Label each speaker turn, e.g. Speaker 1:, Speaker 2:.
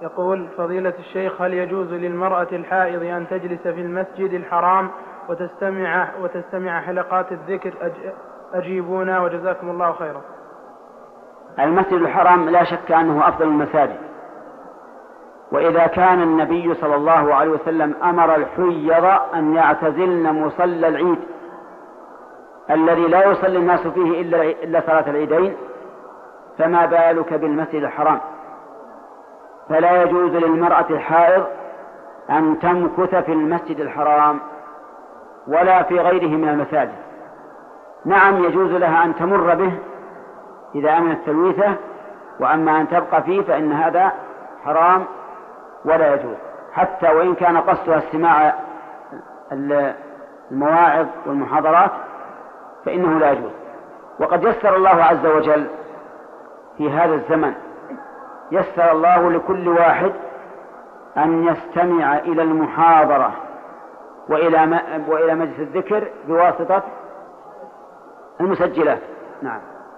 Speaker 1: يقول: فضيلة الشيخ، هل يجوز للمرأة الحائض أن تجلس في المسجد الحرام وتستمع حلقات الذكر؟ أجيبونا وجزاكم الله خيرا.
Speaker 2: المسجد الحرام لا شك أنه أفضل المساجد، وإذا كان النبي صلى الله عليه وسلم أمر الحيض أن يعتزلن مصلى العيد الذي لا يصلي الناس فيه إلا صلاة العيدين، فما بالك بالمسجد الحرام؟ فلا يجوز للمرأة الحائض أن تمكث في المسجد الحرام ولا في غيره من المساجد. نعم، يجوز لها أن تمر به إذا أمنت تلويثه، وأما أن تبقى فيه فإن هذا حرام ولا يجوز، حتى وإن كان قصدها استماع المواعظ والمحاضرات فإنه لا يجوز. وقد يسر الله عز وجل في هذا الزمن، يسر الله لكل واحد أن يستمع إلى المحاضرة وإلى مجلس الذكر بواسطة المسجلات. نعم.